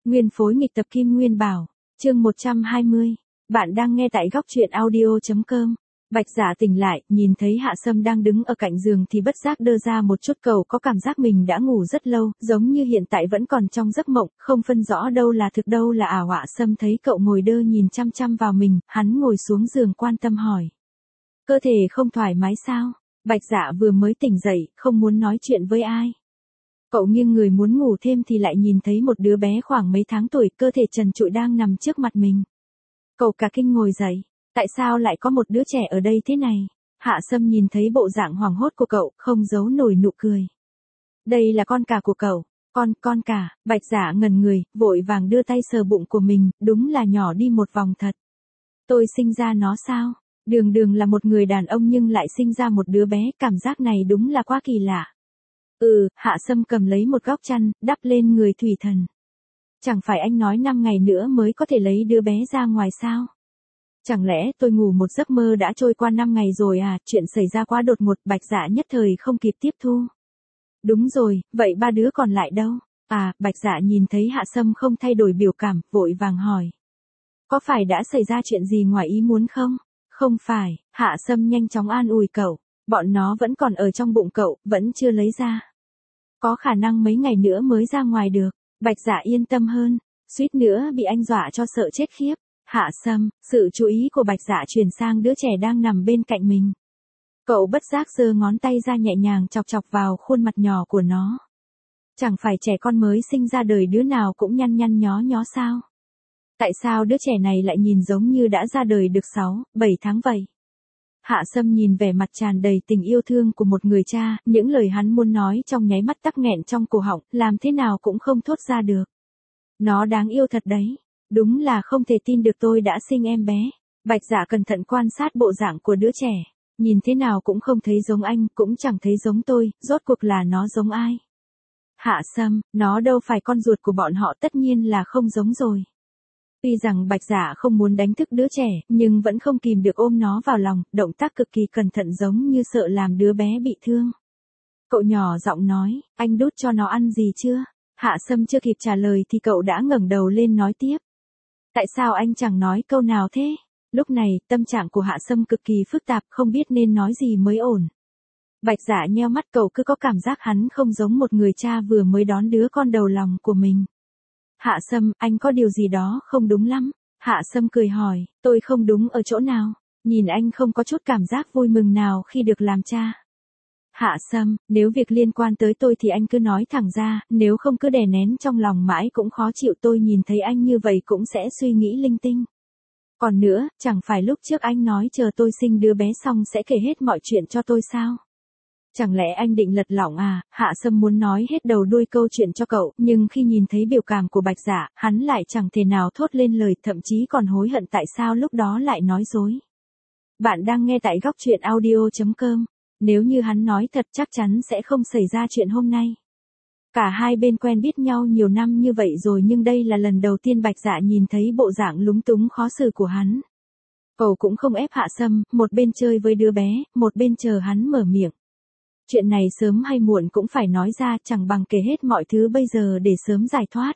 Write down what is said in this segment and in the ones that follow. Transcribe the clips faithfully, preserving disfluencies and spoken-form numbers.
Nguyên phối nghịch tập Kim Nguyên Bảo, chương một trăm hai mươi. Bạn đang nghe tại góc truyện audio chấm com. Bạch Dạ tỉnh lại, nhìn thấy Hạ Sâm đang đứng ở cạnh giường thì bất giác đơ ra một chút, cậu có cảm giác mình đã ngủ rất lâu, giống như hiện tại vẫn còn trong giấc mộng, không phân rõ đâu là thực đâu là ảo. Hạ Sâm thấy cậu ngồi đơ nhìn chăm chăm vào mình, hắn ngồi xuống giường quan tâm hỏi. Cơ thể không thoải mái sao? Bạch Dạ vừa mới tỉnh dậy, không muốn nói chuyện với ai. Cậu nghiêng người muốn ngủ thêm thì lại nhìn thấy một đứa bé khoảng mấy tháng tuổi, cơ thể trần trụi đang nằm trước mặt mình. Cậu cả kinh ngồi dậy. Tại sao lại có một đứa trẻ ở đây thế này? Hạ Sâm nhìn thấy bộ dạng hoảng hốt của cậu, không giấu nổi nụ cười. Đây là con cả của cậu. Con, con cả. Bạch Dạ ngẩn người, vội vàng đưa tay sờ bụng của mình, đúng là nhỏ đi một vòng thật. Tôi sinh ra nó sao? Đường đường là một người đàn ông nhưng lại sinh ra một đứa bé, cảm giác này đúng là quá kỳ lạ. Ừ, Hạ Sâm cầm lấy một góc chăn, đắp lên người Thủy Thần. Chẳng phải anh nói năm ngày nữa mới có thể lấy đứa bé ra ngoài sao? Chẳng lẽ tôi ngủ một giấc mơ đã trôi qua năm ngày rồi à? Chuyện xảy ra quá đột ngột, Bạch Dạ nhất thời không kịp tiếp thu. Đúng rồi, vậy ba đứa còn lại đâu? À, Bạch Dạ nhìn thấy Hạ Sâm không thay đổi biểu cảm, vội vàng hỏi. Có phải đã xảy ra chuyện gì ngoài ý muốn không? Không phải, Hạ Sâm nhanh chóng an ủi cậu. Bọn nó vẫn còn ở trong bụng cậu, vẫn chưa lấy ra. Có khả năng mấy ngày nữa mới ra ngoài được. Bạch Dạ yên tâm hơn, suýt nữa bị anh dọa cho sợ chết khiếp. Hạ Sâm, sự chú ý của Bạch Dạ chuyển sang đứa trẻ đang nằm bên cạnh mình. Cậu bất giác giơ ngón tay ra nhẹ nhàng chọc chọc vào khuôn mặt nhỏ của nó. Chẳng phải trẻ con mới sinh ra đời đứa nào cũng nhăn nhăn nhó nhó sao? Tại sao đứa trẻ này lại nhìn giống như đã ra đời được sáu, bảy tháng vậy? Hạ Sâm nhìn vẻ mặt tràn đầy tình yêu thương của một người cha, những lời hắn muốn nói trong nháy mắt tắc nghẹn trong cổ họng, làm thế nào cũng không thốt ra được. Nó đáng yêu thật đấy. Đúng là không thể tin được tôi đã sinh em bé. Bạch Dạ cẩn thận quan sát bộ dạng của đứa trẻ. Nhìn thế nào cũng không thấy giống anh, cũng chẳng thấy giống tôi, rốt cuộc là nó giống ai? Hạ Sâm, nó đâu phải con ruột của bọn họ, tất nhiên là không giống rồi. Tuy rằng Bạch Dạ không muốn đánh thức đứa trẻ, nhưng vẫn không kìm được ôm nó vào lòng, động tác cực kỳ cẩn thận giống như sợ làm đứa bé bị thương. Cậu nhỏ giọng nói, anh đút cho nó ăn gì chưa? Hạ Sâm chưa kịp trả lời thì cậu đã ngẩng đầu lên nói tiếp. Tại sao anh chẳng nói câu nào thế? Lúc này, tâm trạng của Hạ Sâm cực kỳ phức tạp, không biết nên nói gì mới ổn. Bạch Dạ nheo mắt, cậu cứ có cảm giác hắn không giống một người cha vừa mới đón đứa con đầu lòng của mình. Hạ Sâm, anh có điều gì đó không đúng lắm. Hạ Sâm cười hỏi, tôi không đúng ở chỗ nào? Nhìn anh không có chút cảm giác vui mừng nào khi được làm cha. Hạ Sâm, nếu việc liên quan tới tôi thì anh cứ nói thẳng ra, nếu không cứ đè nén trong lòng mãi cũng khó chịu. Tôi nhìn thấy anh như vậy cũng sẽ suy nghĩ linh tinh. Còn nữa, chẳng phải lúc trước anh nói chờ tôi sinh đứa bé xong sẽ kể hết mọi chuyện cho tôi sao? Chẳng lẽ anh định lật lọng à? Hạ Sâm muốn nói hết đầu đuôi câu chuyện cho cậu, nhưng khi nhìn thấy biểu cảm của Bạch Dạ, hắn lại chẳng thể nào thốt lên lời, thậm chí còn hối hận tại sao lúc đó lại nói dối. Bạn đang nghe tại góc truyện audio chấm com. Nếu như hắn nói thật chắc chắn sẽ không xảy ra chuyện hôm nay. Cả hai bên quen biết nhau nhiều năm như vậy rồi nhưng đây là lần đầu tiên Bạch Dạ nhìn thấy bộ dạng lúng túng khó xử của hắn. Cậu cũng không ép Hạ Sâm, một bên chơi với đứa bé, một bên chờ hắn mở miệng. Chuyện này sớm hay muộn cũng phải nói ra, chẳng bằng kể hết mọi thứ bây giờ để sớm giải thoát.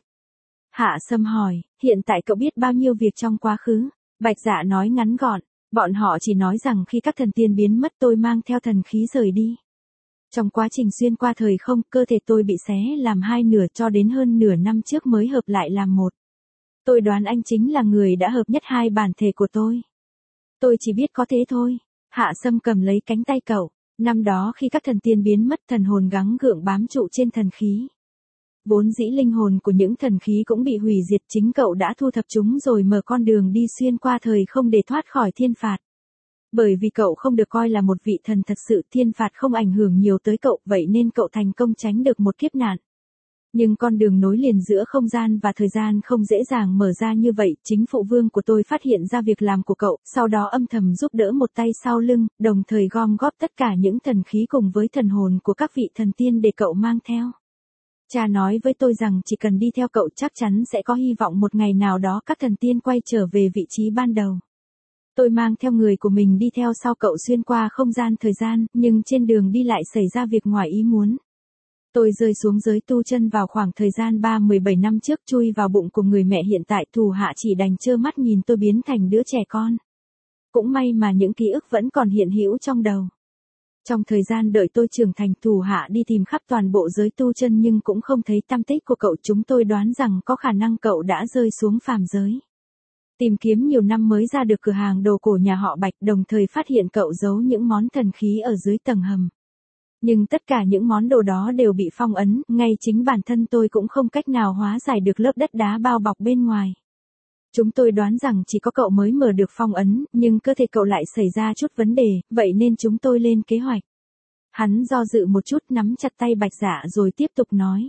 Hạ Sâm hỏi, hiện tại cậu biết bao nhiêu việc trong quá khứ? Bạch Dạ nói ngắn gọn, bọn họ chỉ nói rằng khi các thần tiên biến mất tôi mang theo thần khí rời đi. Trong quá trình xuyên qua thời không, cơ thể tôi bị xé làm hai nửa cho đến hơn nửa năm trước mới hợp lại làm một. Tôi đoán anh chính là người đã hợp nhất hai bản thể của tôi. Tôi chỉ biết có thế thôi. Hạ Sâm cầm lấy cánh tay cậu. Năm đó khi các thần tiên biến mất, thần hồn gắng gượng bám trụ trên thần khí. Vốn dĩ linh hồn của những thần khí cũng bị hủy diệt, chính cậu đã thu thập chúng rồi mở con đường đi xuyên qua thời không để thoát khỏi thiên phạt. Bởi vì cậu không được coi là một vị thần thật sự, thiên phạt không ảnh hưởng nhiều tới cậu, vậy nên cậu thành công tránh được một kiếp nạn. Nhưng con đường nối liền giữa không gian và thời gian không dễ dàng mở ra như vậy, chính phụ vương của tôi phát hiện ra việc làm của cậu, sau đó âm thầm giúp đỡ một tay sau lưng, đồng thời gom góp tất cả những thần khí cùng với thần hồn của các vị thần tiên để cậu mang theo. Cha nói với tôi rằng chỉ cần đi theo cậu chắc chắn sẽ có hy vọng một ngày nào đó các thần tiên quay trở về vị trí ban đầu. Tôi mang theo người của mình đi theo sau cậu xuyên qua không gian thời gian, nhưng trên đường đi lại xảy ra việc ngoài ý muốn. Tôi rơi xuống giới tu chân vào khoảng thời gian ba mươi bảy năm trước, chui vào bụng của người mẹ hiện tại, thủ hạ chỉ đành trơ mắt nhìn tôi biến thành đứa trẻ con. Cũng may mà những ký ức vẫn còn hiện hữu trong đầu. Trong thời gian đợi tôi trưởng thành, thủ hạ đi tìm khắp toàn bộ giới tu chân nhưng cũng không thấy tăm tích của cậu. Chúng tôi đoán rằng có khả năng cậu đã rơi xuống phàm giới. Tìm kiếm nhiều năm mới ra được cửa hàng đồ cổ nhà họ Bạch, đồng thời phát hiện cậu giấu những món thần khí ở dưới tầng hầm. Nhưng tất cả những món đồ đó đều bị phong ấn, ngay chính bản thân tôi cũng không cách nào hóa giải được lớp đất đá bao bọc bên ngoài. Chúng tôi đoán rằng chỉ có cậu mới mở được phong ấn, nhưng cơ thể cậu lại xảy ra chút vấn đề, vậy nên chúng tôi lên kế hoạch. Hắn do dự một chút, nắm chặt tay Bạch Dạ rồi tiếp tục nói.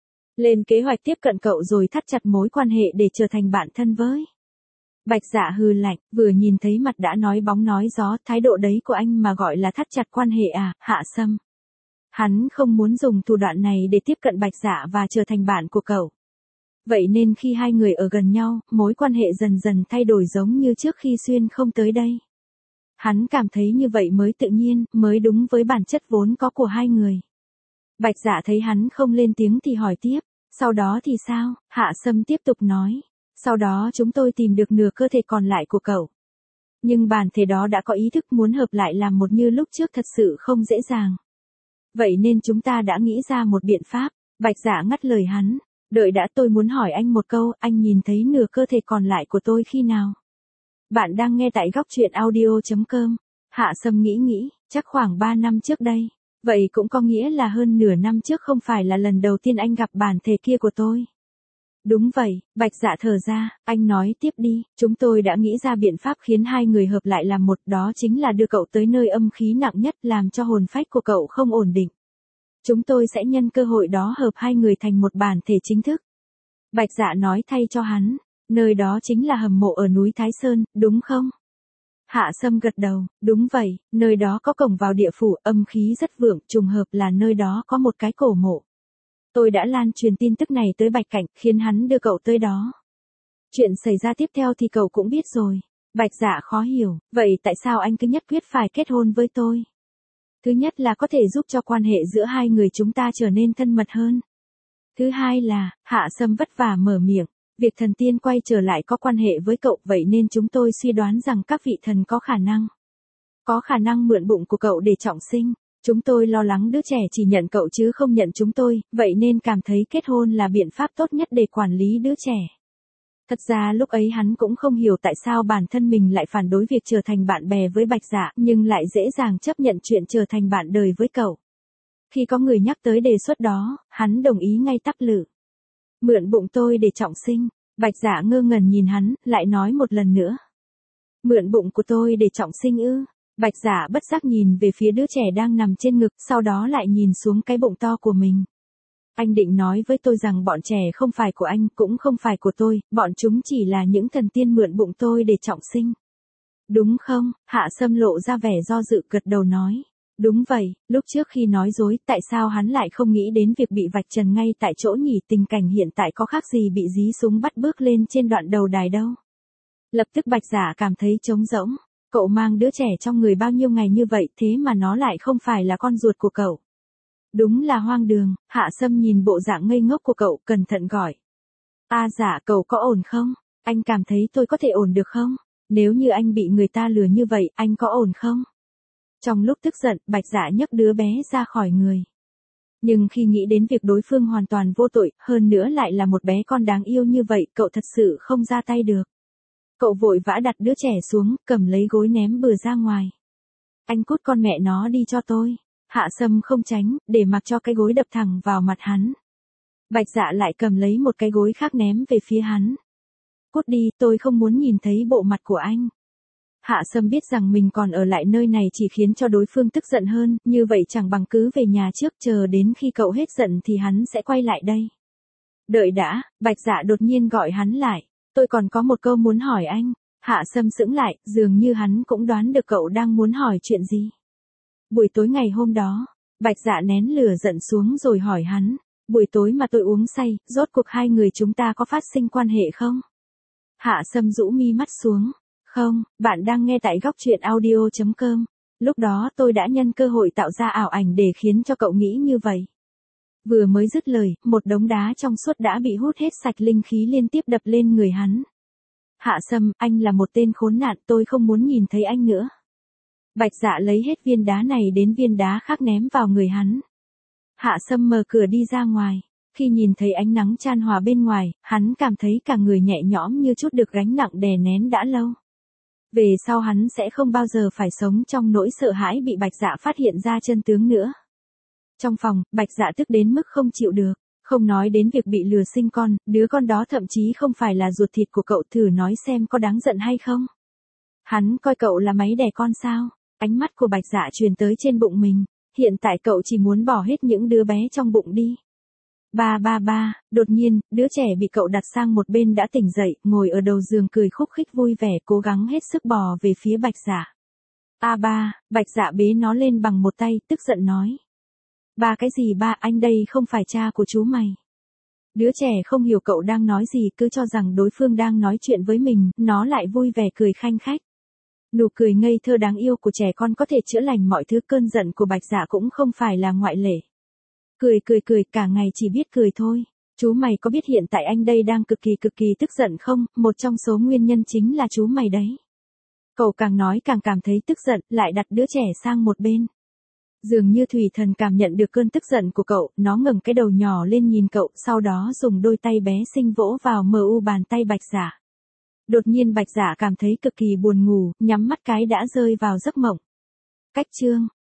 Lên kế hoạch tiếp cận cậu rồi thắt chặt mối quan hệ để trở thành bạn thân với. Bạch Dạ hừ lạnh, vừa nhìn thấy mặt đã nói bóng nói gió, thái độ đấy của anh mà gọi là thắt chặt quan hệ à, Hạ Sâm. Hắn không muốn dùng thủ đoạn này để tiếp cận Bạch Dạ và trở thành bạn của cậu. Vậy nên khi hai người ở gần nhau, mối quan hệ dần dần thay đổi giống như trước khi Xuyên không tới đây. Hắn cảm thấy như vậy mới tự nhiên, mới đúng với bản chất vốn có của hai người. Bạch Dạ thấy hắn không lên tiếng thì hỏi tiếp, sau đó thì sao? Hạ Sâm tiếp tục nói, sau đó chúng tôi tìm được nửa cơ thể còn lại của cậu. Nhưng bản thể đó đã có ý thức muốn hợp lại làm một như lúc trước, thật sự không dễ dàng. Vậy nên chúng ta đã nghĩ ra một biện pháp. Bạch Dạ ngắt lời hắn, đợi đã, tôi muốn hỏi anh một câu, anh nhìn thấy nửa cơ thể còn lại của tôi khi nào? Bạn đang nghe tại góc truyện audio chấm com. Hạ Sâm nghĩ nghĩ, chắc khoảng ba năm trước đây. Vậy cũng có nghĩa là hơn nửa năm trước không phải là lần đầu tiên anh gặp bản thể kia của tôi. Đúng vậy, Bạch Dạ thở ra, anh nói tiếp đi, chúng tôi đã nghĩ ra biện pháp khiến hai người hợp lại làm một, đó chính là đưa cậu tới nơi âm khí nặng nhất, làm cho hồn phách của cậu không ổn định. Chúng tôi sẽ nhân cơ hội đó hợp hai người thành một bản thể chính thức. Bạch Dạ nói thay cho hắn, nơi đó chính là hầm mộ ở núi Thái Sơn, đúng không? Hạ Sâm gật đầu, đúng vậy, nơi đó có cổng vào địa phủ, âm khí rất vượng, trùng hợp là nơi đó có một cái cổ mộ. Tôi đã lan truyền tin tức này tới Bạch Cảnh, khiến hắn đưa cậu tới đó. Chuyện xảy ra tiếp theo thì cậu cũng biết rồi. Bạch Dạ khó hiểu, vậy tại sao anh cứ nhất quyết phải kết hôn với tôi? Thứ nhất là có thể giúp cho quan hệ giữa hai người chúng ta trở nên thân mật hơn. Thứ hai là, Hạ Sâm vất vả mở miệng, việc thần tiên quay trở lại có quan hệ với cậu, vậy nên chúng tôi suy đoán rằng các vị thần có khả năng. Có khả năng mượn bụng của cậu để trọng sinh. Chúng tôi lo lắng đứa trẻ chỉ nhận cậu chứ không nhận chúng tôi, vậy nên cảm thấy kết hôn là biện pháp tốt nhất để quản lý đứa trẻ. Thật ra lúc ấy hắn cũng không hiểu tại sao bản thân mình lại phản đối việc trở thành bạn bè với Bạch Dạ, nhưng lại dễ dàng chấp nhận chuyện trở thành bạn đời với cậu. Khi có người nhắc tới đề xuất đó, hắn đồng ý ngay tắp lự. Mượn bụng tôi để trọng sinh. Bạch Dạ ngơ ngẩn nhìn hắn, lại nói một lần nữa. Mượn bụng của tôi để trọng sinh ư? Bạch Dạ bất giác nhìn về phía đứa trẻ đang nằm trên ngực, sau đó lại nhìn xuống cái bụng to của mình. Anh định nói với tôi rằng bọn trẻ không phải của anh, cũng không phải của tôi, bọn chúng chỉ là những thần tiên mượn bụng tôi để trọng sinh. Đúng không? Hạ Sâm lộ ra vẻ do dự, gật đầu nói. Đúng vậy, lúc trước khi nói dối, tại sao hắn lại không nghĩ đến việc bị vạch trần ngay tại chỗ nhỉ? Tình cảnh hiện tại có khác gì bị dí súng bắt bước lên trên đoạn đầu đài đâu. Lập tức Bạch Dạ cảm thấy trống rỗng. Cậu mang đứa trẻ trong người bao nhiêu ngày như vậy, thế mà nó lại không phải là con ruột của cậu. Đúng là hoang đường. Hạ Sâm nhìn bộ dạng ngây ngốc của cậu, cẩn thận gọi. A Dạ, cậu có ổn không? Anh cảm thấy tôi có thể ổn được không? Nếu như anh bị người ta lừa như vậy, anh có ổn không? Trong lúc tức giận, Bạch Dạ nhấc đứa bé ra khỏi người. Nhưng khi nghĩ đến việc đối phương hoàn toàn vô tội, hơn nữa lại là một bé con đáng yêu như vậy, cậu thật sự không ra tay được. Cậu vội vã đặt đứa trẻ xuống, cầm lấy gối ném bừa ra ngoài. Anh cút con mẹ nó đi cho tôi. Hạ Sâm không tránh, để mặc cho cái gối đập thẳng vào mặt hắn. Bạch Dạ lại cầm lấy một cái gối khác ném về phía hắn. Cút đi, tôi không muốn nhìn thấy bộ mặt của anh. Hạ Sâm biết rằng mình còn ở lại nơi này chỉ khiến cho đối phương tức giận hơn, như vậy chẳng bằng cứ về nhà trước, chờ đến khi cậu hết giận thì hắn sẽ quay lại đây. Đợi đã, Bạch Dạ đột nhiên gọi hắn lại. Tôi còn có một câu muốn hỏi anh. Hạ Sâm sững lại, dường như hắn cũng đoán được cậu đang muốn hỏi chuyện gì. Buổi tối ngày hôm đó, Bạch Dạ nén lửa giận xuống rồi hỏi hắn. Buổi tối mà tôi uống say, rốt cuộc hai người chúng ta có phát sinh quan hệ không? Hạ Sâm rũ mi mắt xuống. Không, bạn đang nghe tại góc truyện audio chấm com. Lúc đó tôi đã nhân cơ hội tạo ra ảo ảnh để khiến cho cậu nghĩ như vậy. Vừa mới dứt lời, một đống đá trong suốt đã bị hút hết sạch linh khí liên tiếp đập lên người hắn. Hạ Sâm, anh là một tên khốn nạn, tôi không muốn nhìn thấy anh nữa. Bạch Dạ lấy hết viên đá này đến viên đá khác ném vào người hắn. Hạ Sâm mở cửa đi ra ngoài. Khi nhìn thấy ánh nắng chan hòa bên ngoài, hắn cảm thấy cả người nhẹ nhõm như chút được gánh nặng đè nén đã lâu. Về sau hắn sẽ không bao giờ phải sống trong nỗi sợ hãi bị Bạch Dạ phát hiện ra chân tướng nữa. Trong phòng, Bạch Dạ tức đến mức không chịu được. Không nói đến việc bị lừa sinh con, đứa con đó thậm chí không phải là ruột thịt của cậu, thử nói xem có đáng giận hay không. Hắn coi cậu là máy đẻ con sao? Ánh mắt của Bạch Dạ truyền tới trên bụng mình. Hiện tại cậu chỉ muốn bỏ hết những đứa bé trong bụng đi. Ba ba ba, đột nhiên, đứa trẻ bị cậu đặt sang một bên đã tỉnh dậy, ngồi ở đầu giường cười khúc khích vui vẻ cố gắng hết sức bò về phía Bạch Dạ. A ba, Bạch Dạ bế nó lên bằng một tay, tức giận nói. Ba cái gì ba, anh đây không phải cha của chú mày. Đứa trẻ không hiểu cậu đang nói gì, cứ cho rằng đối phương đang nói chuyện với mình, nó lại vui vẻ cười khanh khách. Nụ cười ngây thơ đáng yêu của trẻ con có thể chữa lành mọi thứ, cơn giận của Bạch Dạ cũng không phải là ngoại lệ. Cười cười cười cả ngày chỉ biết cười thôi. Chú mày có biết hiện tại anh đây đang cực kỳ cực kỳ tức giận không? Một trong số nguyên nhân chính là chú mày đấy. Cậu càng nói càng cảm thấy tức giận, lại đặt đứa trẻ sang một bên. Dường như Thủy Thần cảm nhận được cơn tức giận của cậu, nó ngẩng cái đầu nhỏ lên nhìn cậu, sau đó dùng đôi tay bé xinh vỗ vào mờ u bàn tay Bạch Dạ. Đột nhiên Bạch Dạ cảm thấy cực kỳ buồn ngủ, nhắm mắt cái đã rơi vào giấc mộng. Cách chương